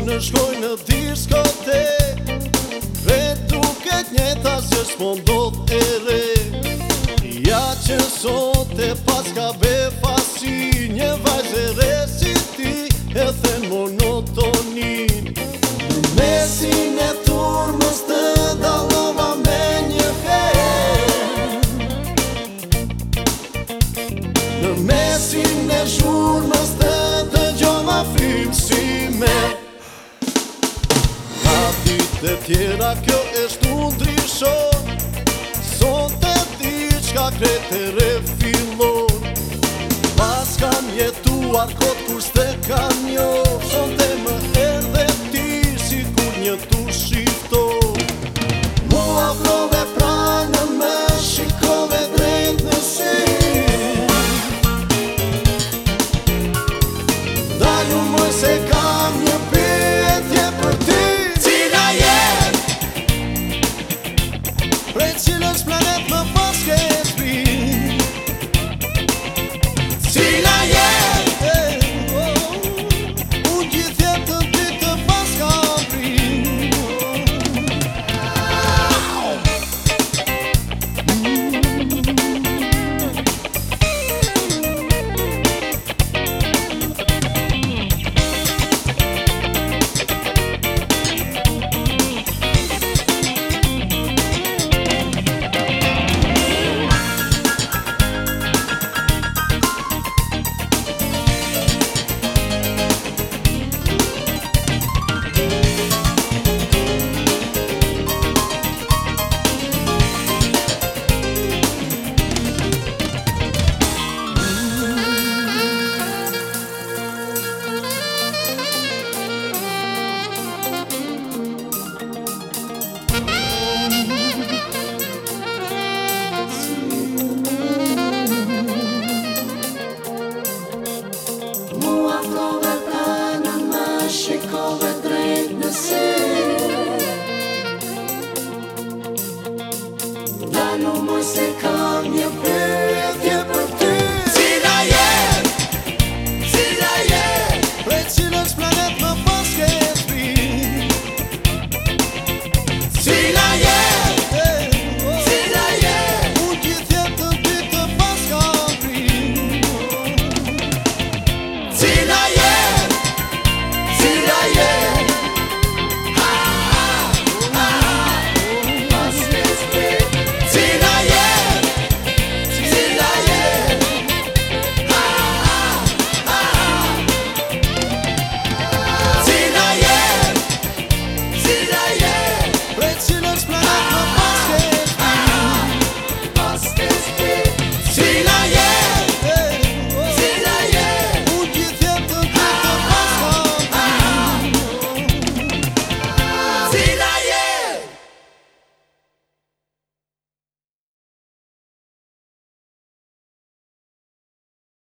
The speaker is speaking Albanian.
Unë shkoj në diskotek, ve duket njeta se s'po ndodh e re. Ja që sot e pas ka befasi, një vajzë e re si ti e then monotonin. Në mesin e turmës të dallova me një herë, në mesin e zhurmës të dëgjova frymësime. Ka ditë e tjera kjo e shtu ndryshon, sot e diçka krejt e re fillon. Pas kam jetuar kot kur s'te kam njoh, sot e më erdhe ti si kur një tu shifton. Mua vrove pranë me shikove drejt në sy, dalu moj se kam një pyetje për ty. Cila je? Prej cilës planet më pas ke zbrit? Cila je? Unë gjithë jetën ty të pas kam prit. Mua vrove